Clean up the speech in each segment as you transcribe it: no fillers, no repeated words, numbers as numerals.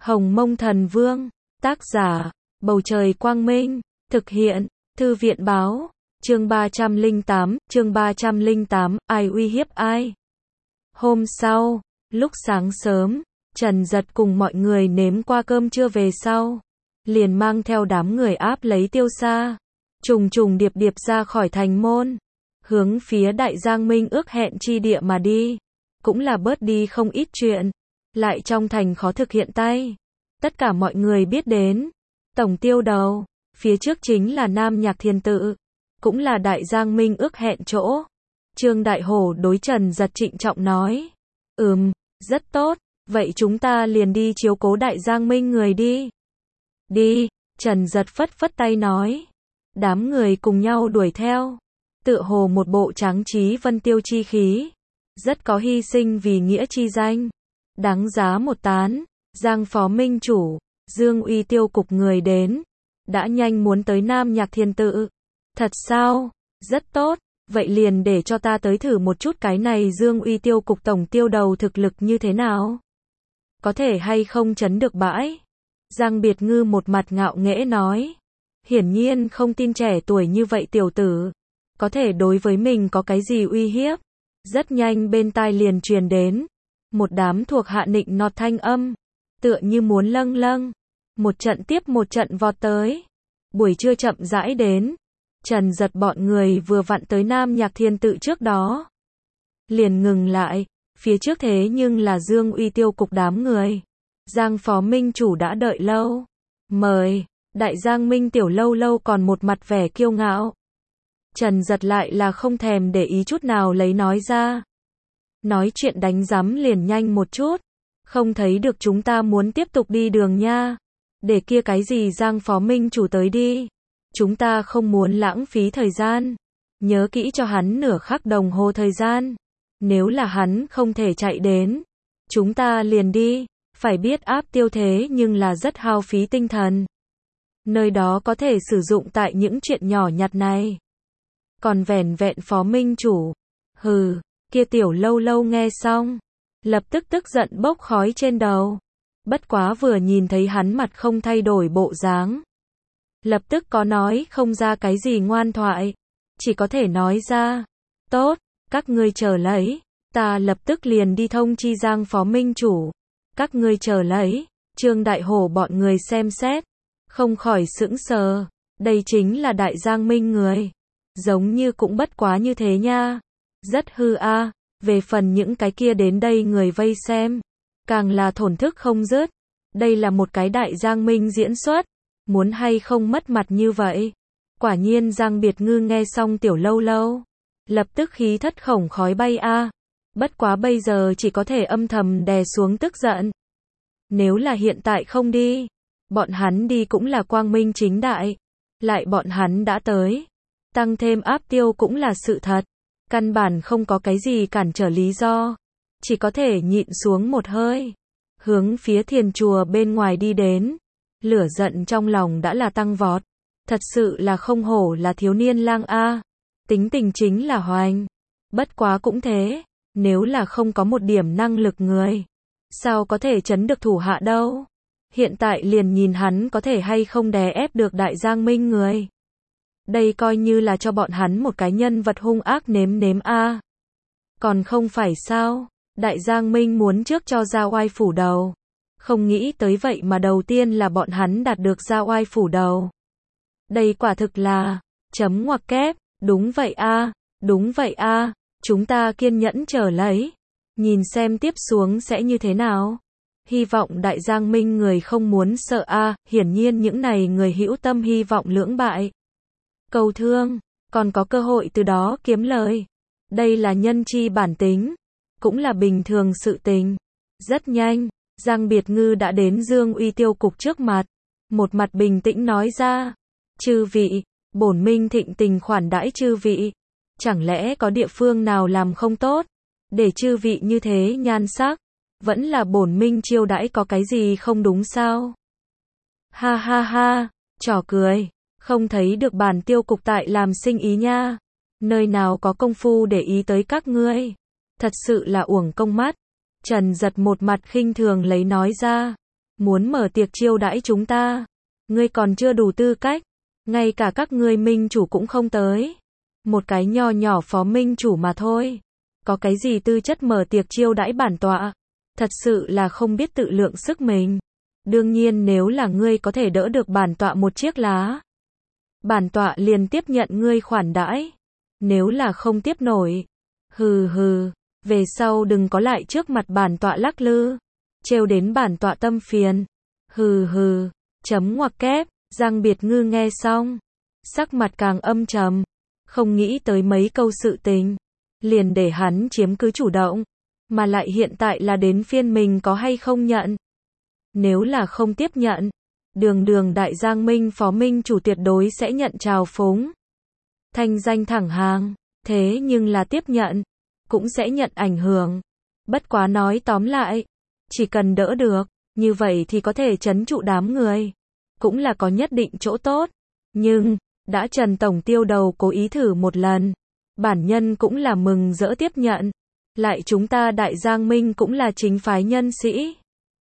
Hồng Mông Thần Vương, tác giả, Bầu Trời Quang Minh, thực hiện, Thư viện Báo, chương 308, ai uy hiếp ai? Hôm sau, lúc sáng sớm, Trần Giật cùng mọi người nếm qua cơm trưa về sau, liền mang theo đám người áp lấy Tiêu Sa, trùng trùng điệp điệp ra khỏi thành môn, hướng phía Đại Giang Minh ước hẹn chi địa mà đi, cũng là bớt đi không ít chuyện, lại trong thành khó thực hiện tay. Tất cả mọi người biết đến, tổng tiêu đầu, phía trước chính là Nam Nhạc Thiên Tự, cũng là Đại Giang Minh ước hẹn chỗ. Trương Đại Hổ đối Trần Giật trịnh trọng nói, rất tốt, vậy chúng ta liền đi chiếu cố Đại Giang Minh người đi. Đi, Trần Giật phất phất tay nói. Đám người cùng nhau đuổi theo, tựa hồ một bộ tráng trí vân tiêu chi khí, rất có hy sinh vì nghĩa chi danh, đáng giá một tán. Giang Phó Minh Chủ, Dương Uy Tiêu cục người đến, đã nhanh muốn tới Nam Nhạc Thiên Tự. Thật sao? Rất tốt, vậy liền để cho ta tới thử một chút cái này Dương Uy Tiêu cục tổng tiêu đầu thực lực như thế nào? Có thể hay không chấn được bãi? Giang Biệt Ngư một mặt ngạo nghễ nói, hiển nhiên không tin trẻ tuổi như vậy tiểu tử có thể đối với mình có cái gì uy hiếp. Rất nhanh bên tai liền truyền đến một đám thuộc hạ nịnh nọt thanh âm, tựa như muốn lâng lâng, một trận tiếp một trận vọt tới. Buổi trưa chậm rãi đến, Trần Giật bọn người vừa vặn tới Nam Nhạc Thiên Tự trước đó, liền ngừng lại, phía trước thế nhưng là Dương Uy Tiêu cục đám người. Giang Phó Minh Chủ đã đợi lâu, mời. Đại Giang Minh tiểu lâu lâu còn một mặt vẻ kiêu ngạo. Trần Giật lại là không thèm để ý chút nào lấy nói ra. Nói chuyện đánh giám liền nhanh một chút, không thấy được chúng ta muốn tiếp tục đi đường nha. Để kia cái gì Giang Phó Minh Chủ tới đi. Chúng ta không muốn lãng phí thời gian. Nhớ kỹ cho hắn nửa khắc đồng hồ thời gian. Nếu là hắn không thể chạy đến, chúng ta liền đi. Phải biết áp tiêu thế nhưng là rất hao phí tinh thần. Nơi đó có thể sử dụng tại những chuyện nhỏ nhặt này. Còn vẻn vẹn Phó Minh Chủ. Hừ, kia tiểu lâu lâu nghe xong, lập tức tức giận bốc khói trên đầu. Bất quá vừa nhìn thấy hắn mặt không thay đổi bộ dáng, lập tức có nói không ra cái gì ngoan thoại. Chỉ có thể nói ra, tốt, các ngươi chờ lấy, ta lập tức liền đi thông chi Giang Phó Minh Chủ. Các ngươi chờ lấy. Trương Đại Hổ bọn người xem xét, không khỏi sững sờ, đây chính là Đại Giang Minh người. Giống như cũng bất quá như thế nha. Rất hư a. Về phần những cái kia đến đây người vây xem, càng là thổn thức không dứt. Đây là một cái Đại Giang Minh diễn xuất, muốn hay không mất mặt như vậy. Quả nhiên Giang Biệt Ngư nghe xong tiểu lâu lâu, lập tức khí thất khổng khói bay a. Bất quá bây giờ chỉ có thể âm thầm đè xuống tức giận. Nếu là hiện tại không đi, bọn hắn đi cũng là quang minh chính đại. Lại bọn hắn đã tới, tăng thêm áp tiêu cũng là sự thật. Căn bản không có cái gì cản trở lý do. Chỉ có thể nhịn xuống một hơi, hướng phía thiền chùa bên ngoài đi đến. Lửa giận trong lòng đã là tăng vọt. Thật sự là không hổ là thiếu niên lang a. Tính tình chính là hoành. Bất quá cũng thế, nếu là không có một điểm năng lực người, sao có thể chấn được thủ hạ đâu. Hiện tại liền nhìn hắn có thể hay không đè ép được Đại Giang Minh người. Đây coi như là cho bọn hắn một cái nhân vật hung ác nếm nếm a. Còn không phải sao, Đại Giang Minh muốn trước cho ra oai phủ đầu. Không nghĩ tới vậy mà đầu tiên là bọn hắn đạt được ra oai phủ đầu. Đây quả thực là chấm ngoặc kép. Đúng vậy a, đúng vậy a. Chúng ta kiên nhẫn chờ lấy, nhìn xem tiếp xuống sẽ như thế nào. Hy vọng Đại Giang Minh người không muốn sợ a. Hiển nhiên những này người hữu tâm hy vọng lưỡng bại câu thương, còn có cơ hội từ đó kiếm lời. Đây là nhân chi bản tính, cũng là bình thường sự tình. Rất nhanh, Giang Biệt Ngư đã đến Dương Uy Tiêu cục trước mặt, một mặt bình tĩnh nói ra, chư vị, bổn minh thịnh tình khoản đãi chư vị. Chẳng lẽ có địa phương nào làm không tốt, để chư vị như thế nhan sắc, vẫn là bổn minh chiêu đãi có cái gì không đúng sao? Ha ha ha, trò cười, không thấy được bản tiêu cục tại làm sinh ý nha. Nơi nào có công phu để ý tới các ngươi. Thật sự là uổng công mắt. Trần Giật một mặt khinh thường lấy nói ra. muốn mở tiệc chiêu đãi chúng ta. Ngươi còn chưa đủ tư cách, ngay cả các ngươi minh chủ cũng không tới. Một cái nho nhỏ phó minh chủ mà thôi. Có cái gì tư chất mở tiệc chiêu đãi bản tọa? Thật sự là không biết tự lượng sức mình. Đương nhiên nếu là ngươi có thể đỡ được bản tọa một chiếc lá, bản tọa liền tiếp nhận ngươi khoản đãi. Nếu là không tiếp nổi, hừ hừ, về sau đừng có lại trước mặt bản tọa lắc lư, trêu đến bản tọa tâm phiền. Hừ hừ, chấm ngoặc kép. Giang Biệt Ngư nghe xong, sắc mặt càng âm trầm, không nghĩ tới mấy câu sự tình, liền để hắn chiếm cứ chủ động, mà lại hiện tại là đến phiên mình có hay không nhận. Nếu là không tiếp nhận, đường đại Giang Minh phó minh chủ tuyệt đối sẽ nhận trào phúng, thanh danh thẳng hàng, thế nhưng là tiếp nhận, cũng sẽ nhận ảnh hưởng. Bất quá nói tóm lại, chỉ cần đỡ được, như vậy thì có thể trấn trụ đám người, cũng là có nhất định chỗ tốt. Nhưng, đã Trần Tổng Tiêu đầu cố ý thử một lần, bản nhân cũng là mừng rỡ tiếp nhận. Lại chúng ta đại Giang Minh cũng là chính phái nhân sĩ.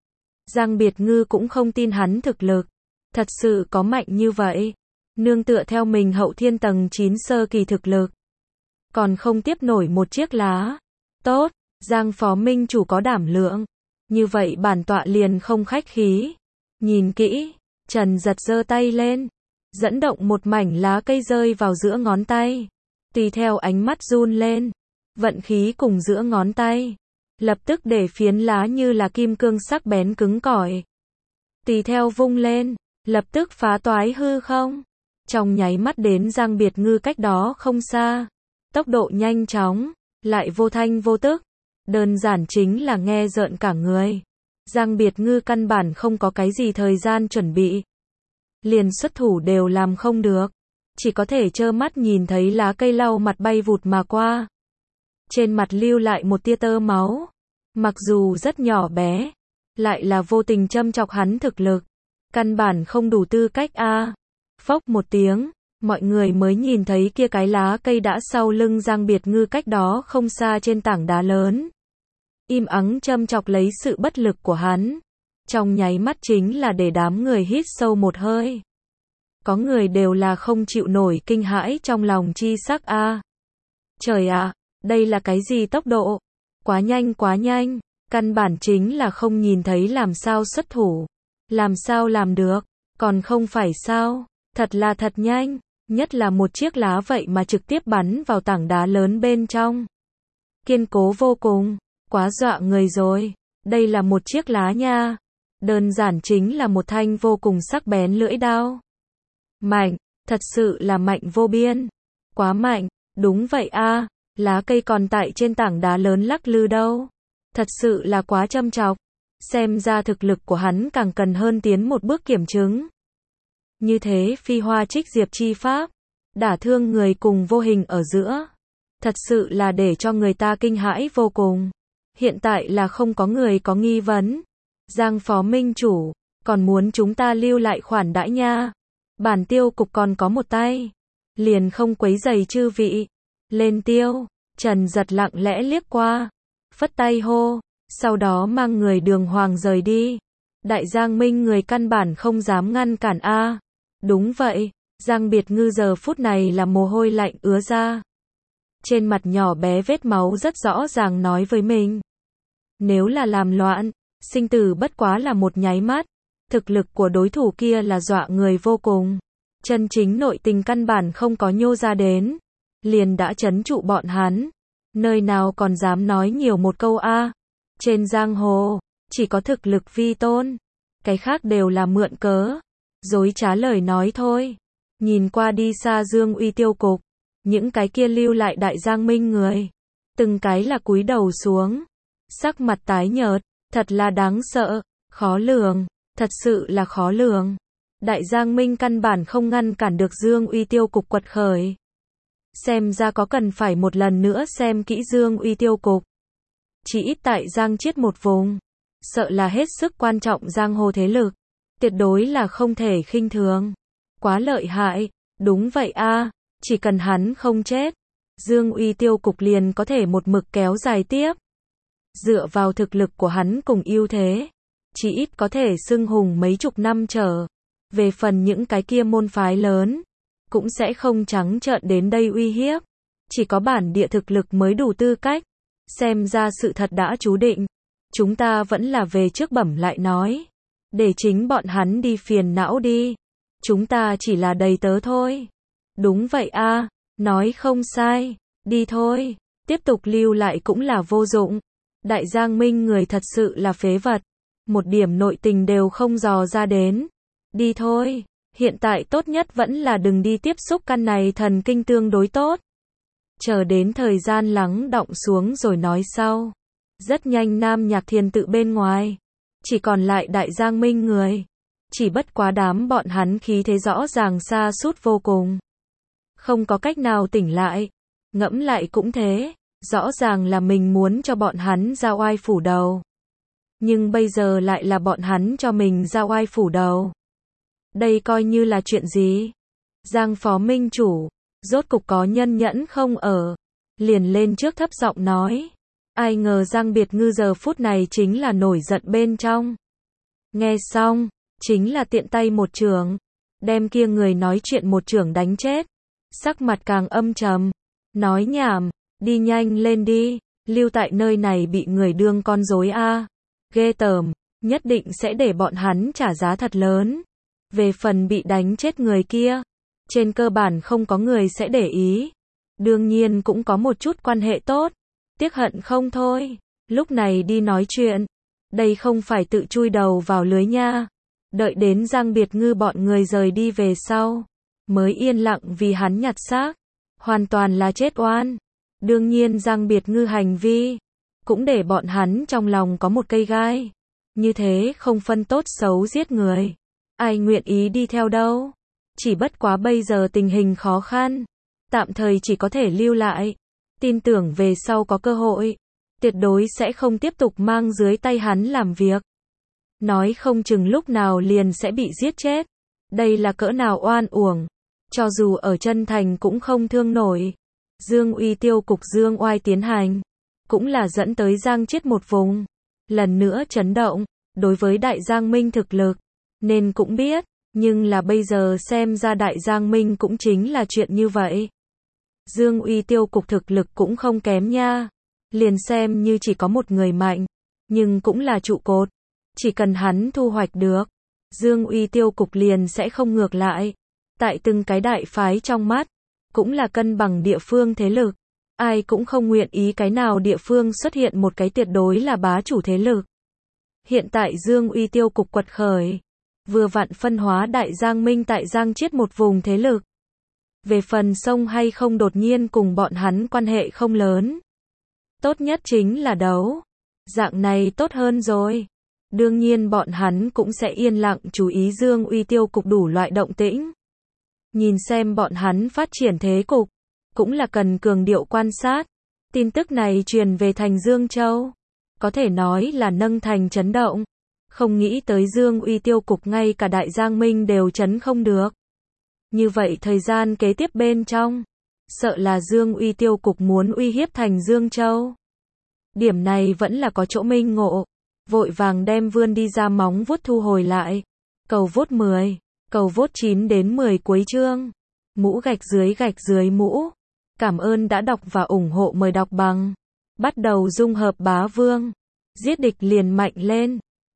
Giang Biệt Ngư cũng không tin hắn thực lực thật sự có mạnh như vậy. Nương tựa theo mình hậu thiên tầng 9 sơ kỳ thực lực, còn không tiếp nổi một chiếc lá. Tốt, Giang phó minh chủ có đảm lượng. Như vậy bản tọa liền không khách khí. Nhìn kỹ, Trần Giật giơ tay lên, dẫn động một mảnh lá cây rơi vào giữa ngón tay. Tùy theo ánh mắt run lên, vận khí cùng giữa ngón tay, lập tức để phiến lá như là kim cương sắc bén cứng cỏi. Tùy theo vung lên, lập tức phá toái hư không. Trong nháy mắt đến Giang Biệt Ngư cách đó không xa. Tốc độ nhanh chóng, lại vô thanh vô tức. Đơn giản chính là nghe rợn cả người. Giang Biệt Ngư căn bản không có cái gì thời gian chuẩn bị. Liền xuất thủ đều làm không được. Chỉ có thể trơ mắt nhìn thấy lá cây lau mặt bay vụt mà qua. Trên mặt lưu lại một tia tơ máu. Mặc dù rất nhỏ bé, lại là vô tình châm chọc hắn thực lực. Căn bản không đủ tư cách a. Phốc một tiếng, mọi người mới nhìn thấy kia cái lá cây đã sau lưng Giang Biệt Ngư cách đó không xa trên tảng đá lớn. Im ắng châm chọc lấy sự bất lực của hắn. Trong nháy mắt chính là để đám người hít sâu một hơi. Có người đều là không chịu nổi kinh hãi trong lòng chi sắc a. Trời ạ, đây là cái gì tốc độ? Quá nhanh, căn bản chính là không nhìn thấy làm sao xuất thủ. Làm sao làm được, còn không phải sao, thật là thật nhanh, nhất là một chiếc lá vậy mà trực tiếp bắn vào tảng đá lớn bên trong. Kiên cố vô cùng, quá dọa người rồi, đây là một chiếc lá nha, đơn giản chính là một thanh vô cùng sắc bén lưỡi đao. Mạnh, thật sự là mạnh vô biên, quá mạnh, đúng vậy a, lá cây còn tại trên tảng đá lớn lắc lư đâu, thật sự là quá châm chọc. Xem ra thực lực của hắn càng cần hơn tiến một bước kiểm chứng. Như thế phi hoa trích diệp chi pháp, đả thương người cùng vô hình ở giữa. Thật sự là để cho người ta kinh hãi vô cùng. Hiện tại là không có người có nghi vấn. Giang phó minh chủ, còn muốn chúng ta lưu lại khoản đãi nha. Bản tiêu cục còn có một tay. Liền không quấy giày chư vị. Lên tiêu, Trần Giật lặng lẽ liếc qua. Phất tay hô. Sau đó mang người Đường Hoàng rời đi. Đại Giang Minh người căn bản không dám ngăn cản a. Đúng vậy, Giang Biệt Ngư giờ phút này là mồ hôi lạnh ứa ra. Trên mặt nhỏ bé vết máu rất rõ ràng nói với mình. Nếu là làm loạn, sinh tử bất quá là một nháy mắt. Thực lực của đối thủ kia là dọa người vô cùng. Chân chính nội tình căn bản không có nhô ra đến. Liền đã trấn trụ bọn hắn. Nơi nào còn dám nói nhiều một câu a. Trên giang hồ, chỉ có thực lực vi tôn. Cái khác đều là mượn cớ. Dối trá lời nói thôi. Nhìn qua đi xa Dương Uy tiêu cục. Những cái kia lưu lại đại Giang Minh người. Từng cái là cúi đầu xuống. Sắc mặt tái nhợt. Thật là đáng sợ. Khó lường. Thật sự là khó lường. Đại Giang Minh căn bản không ngăn cản được Dương Uy tiêu cục quật khởi. Xem ra có cần phải một lần nữa xem kỹ Dương Uy tiêu cục. Chỉ ít tại Giang Chiết một vùng. Sợ là hết sức quan trọng giang hồ thế lực. Tuyệt đối là không thể khinh thường. Quá lợi hại. Đúng vậy a, chỉ cần hắn không chết, Dương Uy tiêu cục liền có thể một mực kéo dài tiếp. Dựa vào thực lực của hắn cùng ưu thế, chỉ ít có thể xưng hùng mấy chục năm trở. Về phần những cái kia môn phái lớn, cũng sẽ không trắng trợn đến đây uy hiếp. Chỉ có bản địa thực lực mới đủ tư cách. Xem ra sự thật đã chú định. Chúng ta vẫn là về trước bẩm lại nói. Để chính bọn hắn đi phiền não đi. Chúng ta chỉ là đầy tớ thôi. Đúng vậy a, nói không sai. Đi thôi. Tiếp tục lưu lại cũng là vô dụng. Đại Giang Minh người thật sự là phế vật. Một điểm nội tình đều không dò ra đến. Đi thôi. Hiện tại tốt nhất vẫn là đừng đi tiếp xúc căn này thần kinh tương đối tốt. Chờ đến thời gian lắng đọng xuống rồi nói sau. Rất nhanh Nam Nhạc Thiền tự bên ngoài. Chỉ còn lại Đại Giang Minh người. Chỉ bất quá đám bọn hắn khí thế rõ ràng sa sút vô cùng. Không có cách nào tỉnh lại. Ngẫm lại cũng thế. Rõ ràng là mình muốn cho bọn hắn ra oai phủ đầu. Nhưng bây giờ lại là bọn hắn cho mình ra oai phủ đầu. Đây coi như là chuyện gì? Giang phó minh chủ. Rốt cục có nhân nhẫn không ở. Liền lên trước thấp giọng nói. Ai ngờ Giang Biệt Ngư giờ phút này chính là nổi giận bên trong. Nghe xong, chính là tiện tay một chưởng. Đem kia người nói chuyện một chưởng đánh chết. Sắc mặt càng âm trầm. Nói nhảm, đi nhanh lên đi. Lưu tại nơi này bị người đương con rối a. Ghê tởm, nhất định sẽ để bọn hắn trả giá thật lớn. Về phần bị đánh chết người kia, trên cơ bản không có người sẽ để ý. Đương nhiên cũng có một chút quan hệ tốt. Tiếc hận không thôi. Lúc này đi nói chuyện. Đây không phải tự chui đầu vào lưới nha. Đợi đến Giang Biệt Ngư bọn người rời đi về sau. Mới yên lặng vì hắn nhặt xác. Hoàn toàn là chết oan. Đương nhiên Giang Biệt Ngư hành vi. Cũng để bọn hắn trong lòng có một cây gai. Như thế không phân tốt xấu giết người. Ai nguyện ý đi theo đâu. Chỉ bất quá bây giờ tình hình khó khăn. Tạm thời chỉ có thể lưu lại. Tin tưởng về sau có cơ hội. Tuyệt đối sẽ không tiếp tục mang dưới tay hắn làm việc. Nói không chừng lúc nào liền sẽ bị giết chết. Đây là cỡ nào oan uổng. Cho dù ở chân thành cũng không thương nổi. Dương uy tiêu cục Dương oai tiến hành. Cũng là dẫn tới Giang chết một vùng. Lần nữa chấn động. Đối với Đại Giang Minh thực lực. Nên cũng biết. Nhưng là bây giờ xem ra Đại Giang Minh cũng chính là chuyện như vậy. Dương uy tiêu cục thực lực cũng không kém nha. Liền xem như chỉ có một người mạnh. Nhưng cũng là trụ cột. Chỉ cần hắn thu hoạch được. Dương uy tiêu cục liền sẽ không ngược lại. Tại từng cái đại phái trong mắt. Cũng là cân bằng địa phương thế lực. Ai cũng không nguyện ý cái nào địa phương xuất hiện một cái tuyệt đối là bá chủ thế lực. Hiện tại Dương uy tiêu cục quật khởi. Vừa vặn phân hóa Đại Giang Minh tại Giang chiết một vùng thế lực. Về phần sông hay không đột nhiên cùng bọn hắn quan hệ không lớn. Tốt nhất chính là đấu. Dạng này tốt hơn rồi. Đương nhiên bọn hắn cũng sẽ yên lặng chú ý Dương uy tiêu cục đủ loại động tĩnh. Nhìn xem bọn hắn phát triển thế cục. Cũng là cần cường điệu quan sát. Tin tức này truyền về thành Dương Châu. Có thể nói là nâng thành chấn động. Không nghĩ tới Dương uy tiêu cục ngay cả Đại Giang Minh đều chấn không được. Như vậy thời gian kế tiếp bên trong. Sợ là Dương uy tiêu cục muốn uy hiếp thành Dương Châu. Điểm này vẫn là có chỗ minh ngộ. Vội vàng đem vươn đi ra móng vuốt thu hồi lại. Cầu vốt 10. Cầu vốt 9 đến 10 cuối chương. Mũ gạch dưới mũ. Cảm ơn đã đọc và ủng hộ, mời đọc bằng. Bắt đầu dung hợp bá vương. Giết địch liền mạnh lên.